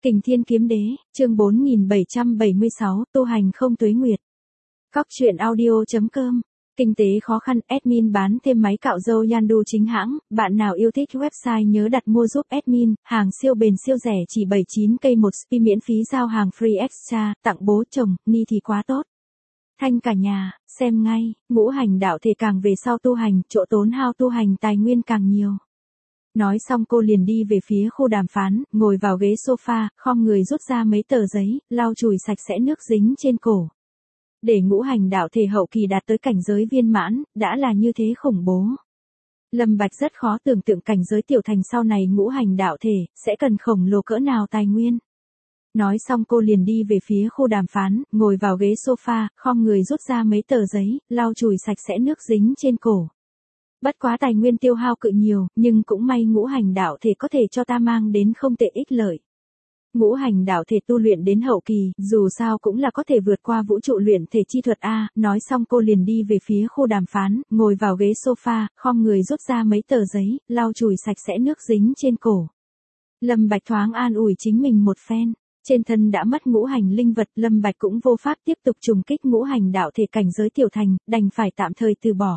Kình Thiên Kiếm Đế, chương 4776, tu hành không tuế nguyệt. Các truyện audio.com. Kinh tế khó khăn, admin bán thêm máy cạo râu Yandu chính hãng, bạn nào yêu thích website nhớ đặt mua giúp admin, hàng siêu bền siêu rẻ chỉ 79k một spi miễn phí giao hàng free extra, tặng bố chồng, ni thì quá tốt. Thanh cả nhà, xem ngay, ngũ hành đạo thể càng về sau tu hành, chỗ tốn hao tu hành tài nguyên càng nhiều. Nói xong cô liền đi về phía khu đàm phán, ngồi vào ghế sofa, khom người rút ra mấy tờ giấy, lau chùi sạch sẽ nước dính trên cổ. Để ngũ hành đạo thể hậu kỳ đạt tới cảnh giới viên mãn, đã là như thế khủng bố. Lâm Bạch rất khó tưởng tượng cảnh giới tiểu thành sau này ngũ hành đạo thể, sẽ cần khổng lồ cỡ nào tài nguyên. Nói xong cô liền đi về phía khu đàm phán, ngồi vào ghế sofa, khom người rút ra mấy tờ giấy, lau chùi sạch sẽ nước dính trên cổ. Bất quá tài nguyên tiêu hao cự nhiều, nhưng cũng may ngũ hành đạo thể có thể cho ta mang đến không tệ ích lợi. Ngũ hành đạo thể tu luyện đến hậu kỳ, dù sao cũng là có thể vượt qua vũ trụ luyện thể chi thuật A. Nói xong cô liền đi về phía khu đàm phán, ngồi vào ghế sofa, khom người rút ra mấy tờ giấy, lau chùi sạch sẽ nước dính trên cổ. Lâm Bạch thoáng an ủi chính mình một phen. Trên thân đã mất ngũ hành linh vật, Lâm Bạch cũng vô pháp tiếp tục trùng kích ngũ hành đạo thể cảnh giới tiểu thành, đành phải tạm thời từ bỏ.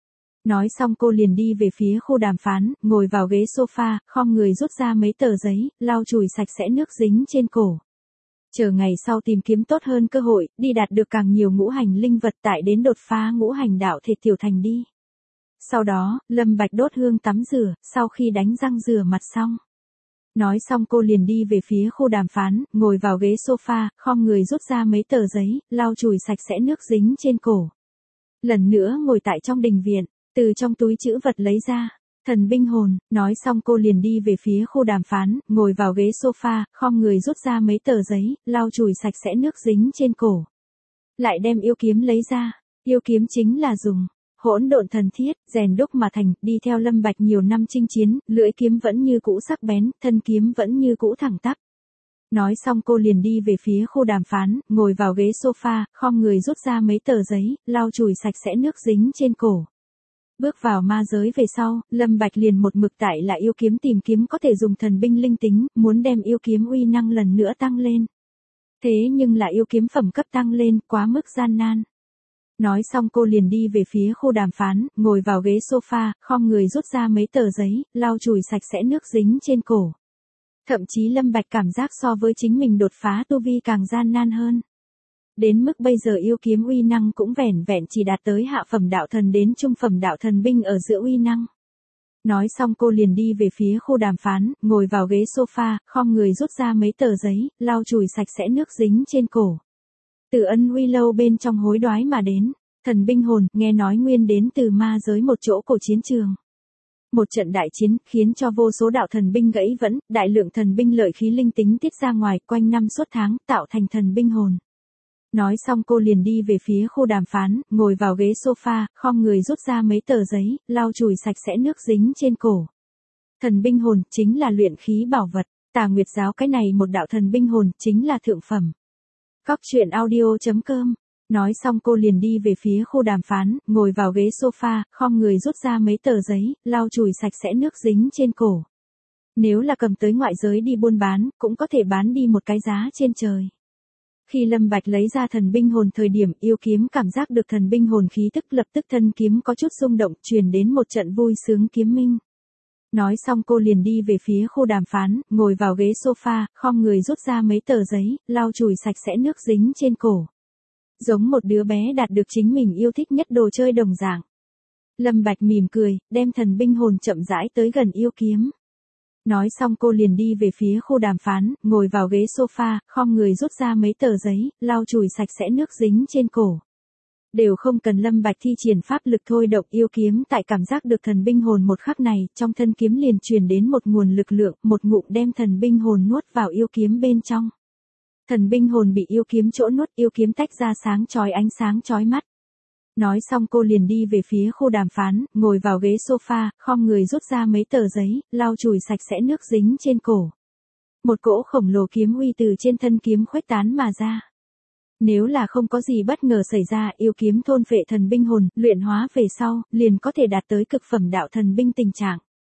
Nói xong cô liền đi về phía khu đàm phán, ngồi vào ghế sofa, khom người rút ra mấy tờ giấy, lau chùi sạch sẽ nước dính trên cổ. Chờ ngày sau tìm kiếm tốt hơn cơ hội, đi đạt được càng nhiều ngũ hành linh vật tại đến đột phá ngũ hành đạo thể tiểu thành đi. Sau đó, Lâm Bạch đốt hương tắm rửa, sau khi đánh răng rửa mặt xong. Nói xong cô liền đi về phía khu đàm phán, ngồi vào ghế sofa, khom người rút ra mấy tờ giấy, lau chùi sạch sẽ nước dính trên cổ. Lần nữa ngồi tại trong đình viện. Từ trong túi trữ vật lấy ra, thần binh hồn, nói xong cô liền đi về phía khu đàm phán, ngồi vào ghế sofa, khom người rút ra mấy tờ giấy, lau chùi sạch sẽ nước dính trên cổ. Lại đem yêu kiếm lấy ra, yêu kiếm chính là dùng hỗn độn thần thiết, rèn đúc mà thành, đi theo Lâm Bạch nhiều năm chinh chiến, lưỡi kiếm vẫn như cũ sắc bén, thân kiếm vẫn như cũ thẳng tắp. Nói xong cô liền đi về phía khu đàm phán, ngồi vào ghế sofa, khom người rút ra mấy tờ giấy, lau chùi sạch sẽ nước dính trên cổ. Bước vào ma giới về sau, Lâm Bạch liền một mực tại là yêu kiếm tìm kiếm có thể dùng thần binh linh tính, muốn đem yêu kiếm uy năng lần nữa tăng lên. Thế nhưng là yêu kiếm phẩm cấp tăng lên, quá mức gian nan. Nói xong cô liền đi về phía khu đàm phán, ngồi vào ghế sofa, khom người rút ra mấy tờ giấy, lau chùi sạch sẽ nước dính trên cổ. Thậm chí Lâm Bạch cảm giác so với chính mình đột phá tu vi càng gian nan hơn. Đến mức bây giờ yêu kiếm uy năng cũng vẻn vẹn chỉ đạt tới hạ phẩm đạo thần đến trung phẩm đạo thần binh ở giữa uy năng. Nói xong cô liền đi về phía khu đàm phán, ngồi vào ghế sofa, khom người rút ra mấy tờ giấy, lau chùi sạch sẽ nước dính trên cổ. Từ Ân Uy lâu bên trong hối đoái mà đến, thần binh hồn, nghe nói nguyên đến từ ma giới một chỗ cổ chiến trường. Một trận đại chiến, khiến cho vô số đạo thần binh gãy vẫn, đại lượng thần binh lợi khí linh tính tiết ra ngoài quanh năm suốt tháng, tạo thành thần binh hồn. Nói xong cô liền đi về phía khu đàm phán, ngồi vào ghế sofa, khom người rút ra mấy tờ giấy, lau chùi sạch sẽ nước dính trên cổ. Thần binh hồn chính là luyện khí bảo vật, Tà Nguyệt giáo cái này một đạo thần binh hồn chính là thượng phẩm. Các truyện audio.com. Nói xong cô liền đi về phía khu đàm phán, ngồi vào ghế sofa, khom người rút ra mấy tờ giấy, lau chùi sạch sẽ nước dính trên cổ. Nếu là cầm tới ngoại giới đi buôn bán, cũng có thể bán đi một cái giá trên trời. Khi Lâm Bạch lấy ra thần binh hồn thời điểm yêu kiếm cảm giác được thần binh hồn khí tức lập tức thân kiếm có chút xung động truyền đến một trận vui sướng kiếm minh. Nói xong cô liền đi về phía khu đàm phán, ngồi vào ghế sofa, khom người rút ra mấy tờ giấy, lau chùi sạch sẽ nước dính trên cổ. Giống một đứa bé đạt được chính mình yêu thích nhất đồ chơi đồng dạng. Lâm Bạch mỉm cười, đem thần binh hồn chậm rãi tới gần yêu kiếm. Nói xong cô liền đi về phía khu đàm phán, ngồi vào ghế sofa, khom người rút ra mấy tờ giấy, lau chùi sạch sẽ nước dính trên cổ. Đều không cần Lâm Bạch thi triển pháp lực thôi động yêu kiếm tại cảm giác được thần binh hồn một khắc này, trong thân kiếm liền truyền đến một nguồn lực lượng, một ngụm đem thần binh hồn nuốt vào yêu kiếm bên trong. Thần binh hồn bị yêu kiếm chỗ nuốt, yêu kiếm tách ra sáng chói ánh sáng chói mắt. Nói xong cô liền đi về phía khu đàm phán, ngồi vào ghế sofa, khom người rút ra mấy tờ giấy, lau chùi sạch sẽ nước dính trên cổ. Một cỗ khổng lồ kiếm uy từ trên thân kiếm khuếch tán mà ra. Nếu là không có gì bất ngờ xảy ra, yêu kiếm thôn phệ thần binh hồn, luyện hóa về sau, liền có thể đạt tới cực phẩm đạo thần binh tình trạng.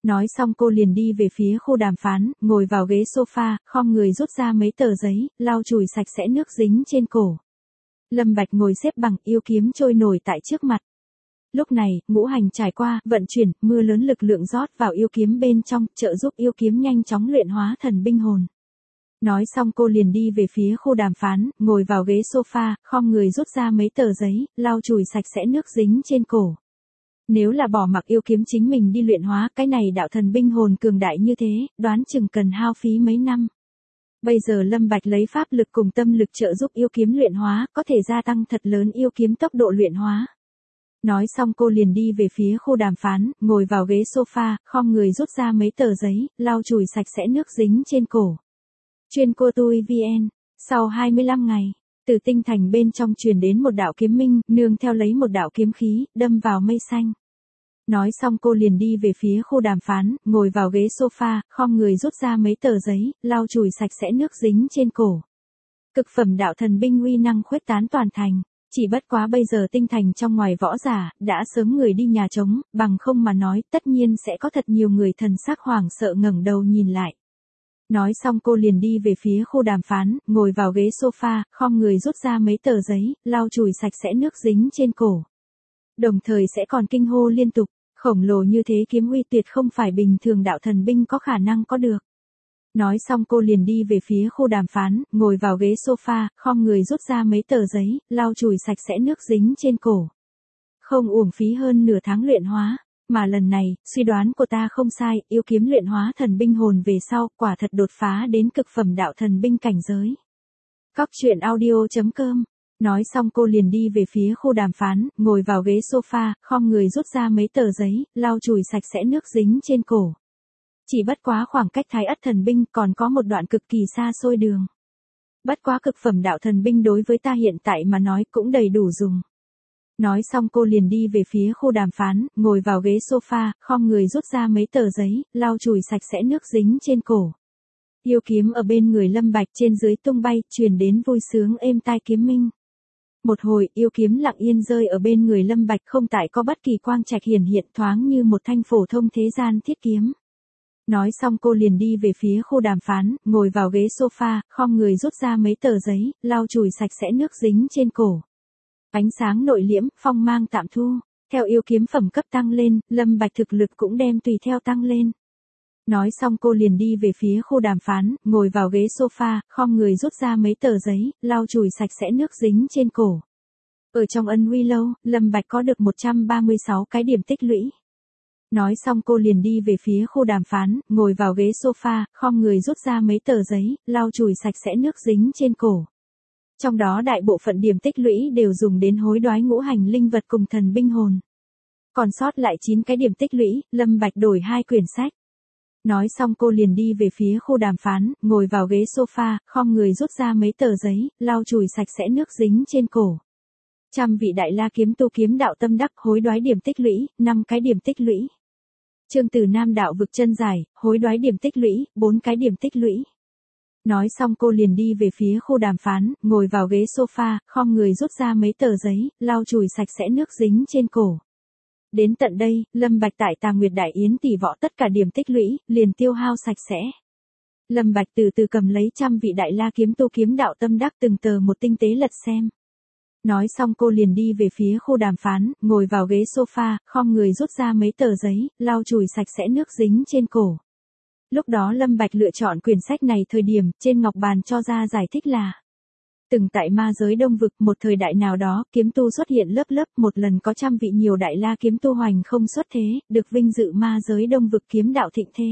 Nói xong cô liền đi về phía khu đàm phán, ngồi vào ghế sofa, khom người rút ra mấy tờ giấy, lau chùi sạch sẽ nước dính trên cổ. Lâm Bạch ngồi xếp bằng, yêu kiếm trôi nổi tại trước mặt. Lúc này, ngũ hành trải qua, vận chuyển, mưa lớn lực lượng rót vào yêu kiếm bên trong, trợ giúp yêu kiếm nhanh chóng luyện hóa thần binh hồn. Nói xong cô liền đi về phía khu đàm phán, ngồi vào ghế sofa, khom người rút ra mấy tờ giấy, lau chùi sạch sẽ nước dính trên cổ. Nếu là bỏ mặc yêu kiếm chính mình đi luyện hóa, cái này đạo thần binh hồn cường đại như thế, đoán chừng cần hao phí mấy năm. Bây giờ Lâm Bạch lấy pháp lực cùng tâm lực trợ giúp yêu kiếm luyện hóa, có thể gia tăng thật lớn yêu kiếm tốc độ luyện hóa. Nói xong cô liền đi về phía khu đàm phán, ngồi vào ghế sofa, khom người rút ra mấy tờ giấy, lau chùi sạch sẽ nước dính trên cổ. Chuyên cô tui VN, sau 25 ngày, từ tinh thành bên trong truyền đến một đạo kiếm minh, nương theo lấy một đạo kiếm khí, đâm vào mây xanh. Nói xong cô liền đi về phía khu đàm phán, ngồi vào ghế sofa, khom người rút ra mấy tờ giấy, lau chùi sạch sẽ nước dính trên cổ. Cực phẩm đạo thần binh uy năng khuếch tán toàn thành. Chỉ bất quá bây giờ tinh thành trong ngoài võ giả, đã sớm người đi nhà trống, bằng không mà nói, tất nhiên sẽ có thật nhiều người thần sắc hoảng sợ ngẩng đầu nhìn lại. Nói xong cô liền đi về phía khu đàm phán, ngồi vào ghế sofa, khom người rút ra mấy tờ giấy, lau chùi sạch sẽ nước dính trên cổ. Đồng thời sẽ còn kinh hô liên tục, khổng lồ như thế kiếm uy tuyệt không phải bình thường đạo thần binh có khả năng có được. Nói xong cô liền đi về phía khu đàm phán, ngồi vào ghế sofa, khom người rút ra mấy tờ giấy, lau chùi sạch sẽ nước dính trên cổ. Không uổng phí hơn nửa tháng luyện hóa, mà lần này, suy đoán của ta không sai, yêu kiếm luyện hóa thần binh hồn về sau, quả thật đột phá đến cực phẩm đạo thần binh cảnh giới. Cóc truyện audio.com. Nói xong cô liền đi về phía khu đàm phán, ngồi vào ghế sofa, khom người rút ra mấy tờ giấy, lau chùi sạch sẽ nước dính trên cổ. Chỉ bất quá khoảng cách Thái Ất thần binh còn có một đoạn cực kỳ xa xôi đường. Bất quá cực phẩm đạo thần binh đối với ta hiện tại mà nói cũng đầy đủ dùng. Nói xong cô liền đi về phía khu đàm phán, ngồi vào ghế sofa, khom người rút ra mấy tờ giấy, lau chùi sạch sẽ nước dính trên cổ. Yêu kiếm ở bên người Lâm Bạch trên dưới tung bay, truyền đến vui sướng êm tai kiếm minh. Một hồi, yêu kiếm lặng yên rơi ở bên người Lâm Bạch, không tại có bất kỳ quang trạch hiển hiện, thoáng như một thanh phổ thông thế gian thiết kiếm. Nói xong cô liền đi về phía khu đàm phán, ngồi vào ghế sofa, khom người rút ra mấy tờ giấy, lau chùi sạch sẽ nước dính trên cổ. Ánh sáng nội liễm, phong mang tạm thu, theo yêu kiếm phẩm cấp tăng lên, Lâm Bạch thực lực cũng đem tùy theo tăng lên. Nói xong cô liền đi về phía khu đàm phán, ngồi vào ghế sofa, khom người rút ra mấy tờ giấy, lau chùi sạch sẽ nước dính trên cổ. Ở trong ân huy lâu, Lâm Bạch có được 136 cái điểm tích lũy. Nói xong cô liền đi về phía khu đàm phán, ngồi vào ghế sofa, khom người rút ra mấy tờ giấy, lau chùi sạch sẽ nước dính trên cổ. Trong đó đại bộ phận điểm tích lũy đều dùng đến hối đoái ngũ hành linh vật cùng thần binh hồn. Còn sót lại 9 cái điểm tích lũy, Lâm Bạch đổi 2 quyển sách. Nói xong cô liền đi về phía khu đàm phán, ngồi vào ghế sofa, khom người rút ra mấy tờ giấy, lau chùi sạch sẽ nước dính trên cổ. Trăm vị đại la kiếm tu kiếm đạo tâm đắc hối đoái điểm tích lũy, 5 cái điểm tích lũy. Trương Tử Nam đạo vực chân dài, hối đoái điểm tích lũy, 4 cái điểm tích lũy. Nói xong cô liền đi về phía khu đàm phán, ngồi vào ghế sofa, khom người rút ra mấy tờ giấy, lau chùi sạch sẽ nước dính trên cổ. Đến tận đây, Lâm Bạch tại Tà Nguyệt Đại Yến tỷ võ tất cả điểm tích lũy, liền tiêu hao sạch sẽ. Lâm Bạch từ từ cầm lấy trăm vị đại la kiếm tu kiếm đạo tâm đắc từng tờ một tinh tế lật xem. Nói xong cô liền đi về phía khu đàm phán, ngồi vào ghế sofa, khom người rút ra mấy tờ giấy, lau chùi sạch sẽ nước dính trên cổ. Lúc đó Lâm Bạch lựa chọn quyển sách này thời điểm, trên ngọc bàn cho ra giải thích là: từng tại ma giới Đông vực, một thời đại nào đó, kiếm tu xuất hiện lớp lớp, một lần có trăm vị nhiều đại la kiếm tu hoành không xuất thế, được vinh dự ma giới Đông vực kiếm đạo thịnh thế.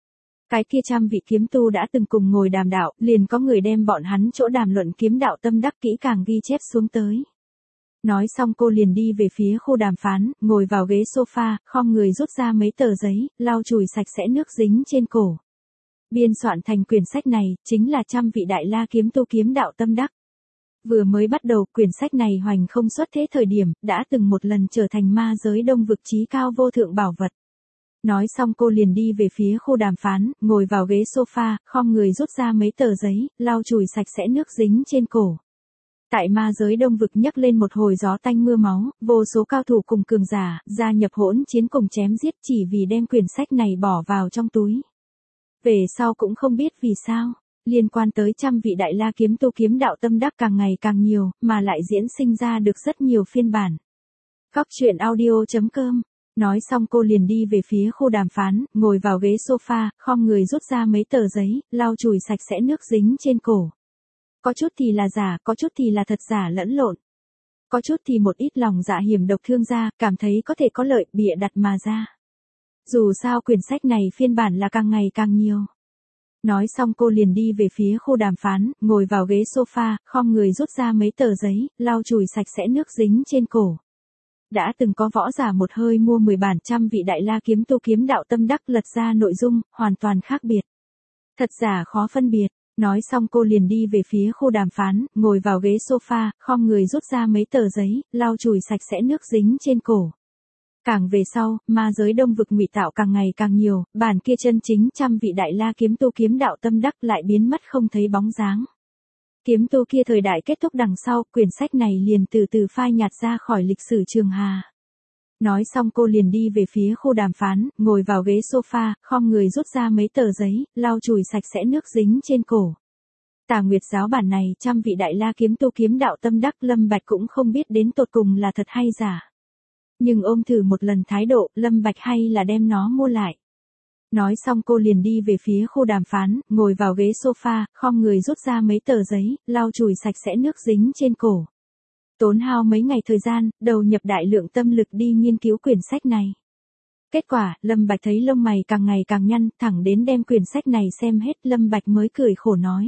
Cái kia trăm vị kiếm tu đã từng cùng ngồi đàm đạo, liền có người đem bọn hắn chỗ đàm luận kiếm đạo tâm đắc kỹ càng ghi chép xuống tới. Nói xong cô liền đi về phía khu đàm phán, ngồi vào ghế sofa, khom người rút ra mấy tờ giấy, lau chùi sạch sẽ nước dính trên cổ. Biên soạn thành quyển sách này, chính là trăm vị đại la kiếm tu kiếm đạo tâm đắc. Vừa mới bắt đầu, quyển sách này hoành không xuất thế thời điểm, đã từng một lần trở thành ma giới Đông vực chí cao vô thượng bảo vật. Nói xong cô liền đi về phía khu đàm phán, ngồi vào ghế sofa, khom người rút ra mấy tờ giấy, lau chùi sạch sẽ nước dính trên cổ. Tại ma giới đông vực nhấc lên một hồi gió tanh mưa máu, vô số cao thủ cùng cường giả, gia nhập hỗn chiến cùng chém giết chỉ vì đem quyển sách này bỏ vào trong túi. Về sau cũng không biết vì sao, liên quan tới trăm vị đại la kiếm tu kiếm đạo tâm đắc càng ngày càng nhiều, mà lại diễn sinh ra được rất nhiều phiên bản. Góc truyện audio.com. Nói xong cô liền đi về phía khu đàm phán, ngồi vào ghế sofa, khom người rút ra mấy tờ giấy, lau chùi sạch sẽ nước dính trên cổ. Có chút thì là giả, có chút thì là thật giả lẫn lộn. Có chút thì một ít lòng dạ hiểm độc thương gia, cảm thấy có thể có lợi, bịa đặt mà ra. Dù sao quyển sách này phiên bản là càng ngày càng nhiều. Nói xong cô liền đi về phía khu đàm phán, ngồi vào ghế sofa, khom người rút ra mấy tờ giấy, lau chùi sạch sẽ nước dính trên cổ. Đã từng có võ giả một hơi mua 10 bản trăm vị đại la kiếm tu kiếm đạo tâm đắc lật ra nội dung, hoàn toàn khác biệt. Thật giả khó phân biệt. Nói xong cô liền đi về phía khu đàm phán, ngồi vào ghế sofa, khom người rút ra mấy tờ giấy, lau chùi sạch sẽ nước dính trên cổ. Càng về sau, ma giới đông vực ngụy tạo càng ngày càng nhiều, bản kia chân chính trăm vị đại la kiếm tu kiếm đạo tâm đắc lại biến mất không thấy bóng dáng. Kiếm tu kia thời đại kết thúc đằng sau, quyển sách này liền từ từ phai nhạt ra khỏi lịch sử trường hà. Nói xong cô liền đi về phía khu đàm phán, ngồi vào ghế sofa, khom người rút ra mấy tờ giấy, lau chùi sạch sẽ nước dính trên cổ. Tà Nguyệt giáo bản này trăm vị đại la kiếm tu kiếm đạo tâm đắc Lâm Bạch cũng không biết đến tột cùng là thật hay giả. Nhưng ôm thử một lần thái độ, Lâm Bạch hay là đem nó mua lại. Nói xong cô liền đi về phía khu đàm phán, ngồi vào ghế sofa, khom người rút ra mấy tờ giấy, lau chùi sạch sẽ nước dính trên cổ. Tốn hao mấy ngày thời gian, đầu nhập đại lượng tâm lực đi nghiên cứu quyển sách này. Kết quả, Lâm Bạch thấy lông mày càng ngày càng nhăn, thẳng đến đem quyển sách này xem hết, Lâm Bạch mới cười khổ nói.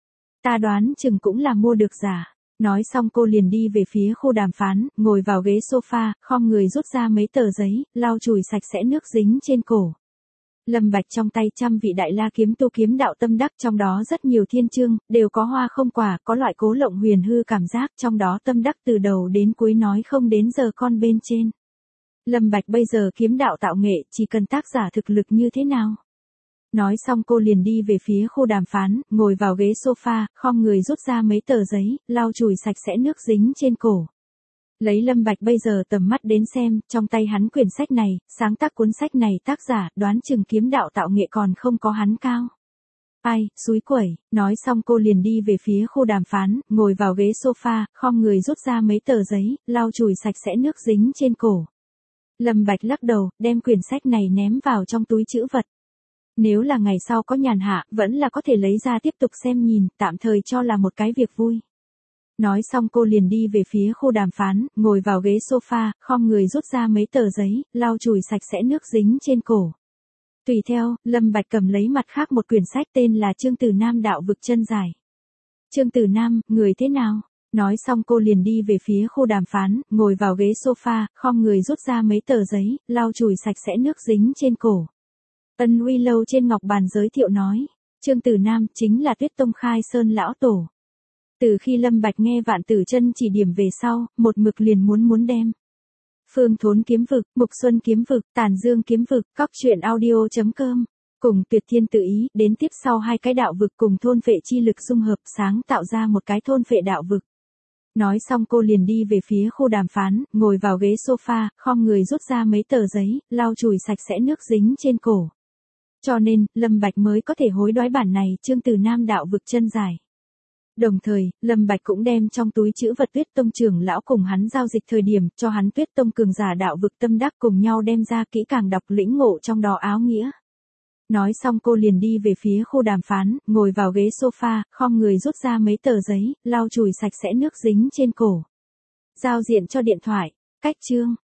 Ta đoán chừng cũng là mua được giả. Nói xong cô liền đi về phía khu đàm phán, ngồi vào ghế sofa, khom người rút ra mấy tờ giấy, lau chùi sạch sẽ nước dính trên cổ. Lâm Bạch trong tay trăm vị đại la kiếm tu kiếm đạo tâm đắc, trong đó rất nhiều thiên chương, đều có hoa không quả, có loại cố lộng huyền hư cảm giác, trong đó tâm đắc từ đầu đến cuối nói không đến giờ con bên trên. Lâm Bạch bây giờ kiếm đạo tạo nghệ, chỉ cần tác giả thực lực như thế nào. Nói xong cô liền đi về phía khu đàm phán, ngồi vào ghế sofa, khom người rút ra mấy tờ giấy, lau chùi sạch sẽ nước dính trên cổ. Lấy Lâm Bạch bây giờ tầm mắt đến xem, trong tay hắn quyển sách này, sáng tác cuốn sách này tác giả, đoán chừng kiếm đạo tạo nghệ còn không có hắn cao. Ai, xúi quẩy, nói xong cô liền đi về phía khu đàm phán, ngồi vào ghế sofa, khom người rút ra mấy tờ giấy, lau chùi sạch sẽ nước dính trên cổ. Lâm Bạch lắc đầu, đem quyển sách này ném vào trong túi trữ vật. Nếu là ngày sau có nhàn hạ, vẫn là có thể lấy ra tiếp tục xem nhìn, tạm thời cho là một cái việc vui. Nói xong cô liền đi về phía khu đàm phán, ngồi vào ghế sofa, khom người rút ra mấy tờ giấy, lau chùi sạch sẽ nước dính trên cổ. Tùy theo, Lâm Bạch cầm lấy mặt khác một quyển sách tên là Chương Từ Nam Đạo Vực Chân Giải. Chương Từ Nam, người thế nào? Nói xong cô liền đi về phía khu đàm phán, ngồi vào ghế sofa, khom người rút ra mấy tờ giấy, lau chùi sạch sẽ nước dính trên cổ. Ân Uy Lâu trên ngọc bàn giới thiệu nói, Chương Từ Nam chính là Tuyết Tông Khai Sơn lão tổ. Từ khi Lâm Bạch nghe Vạn Tử Chân chỉ điểm về sau, một mực liền muốn đem Phương Thốn kiếm vực, Mục Xuân kiếm vực, Tàn Dương kiếm vực, Góc truyện audio.com cùng Tuyệt Thiên Tự Ý đến tiếp sau hai cái đạo vực cùng thôn phệ chi lực dung hợp sáng tạo ra một cái thôn phệ đạo vực. Nói xong cô liền đi về phía khu đàm phán, ngồi vào ghế sofa, khom người rút ra mấy tờ giấy, lau chùi sạch sẽ nước dính trên cổ. Cho nên, Lâm Bạch mới có thể hối đoái bản này Chương Từ Nam Đạo Vực Chân Giải. Đồng thời, Lâm Bạch cũng đem trong túi trữ vật Tuyết Tông trưởng lão cùng hắn giao dịch thời điểm, cho hắn Tuyết Tông cường giả đạo vực tâm đắc cùng nhau đem ra kỹ càng đọc lĩnh ngộ trong đó áo nghĩa. Nói xong cô liền đi về phía khu đàm phán, ngồi vào ghế sofa, khom người rút ra mấy tờ giấy, lau chùi sạch sẽ nước dính trên cổ. Giao diện cho điện thoại, cách chương.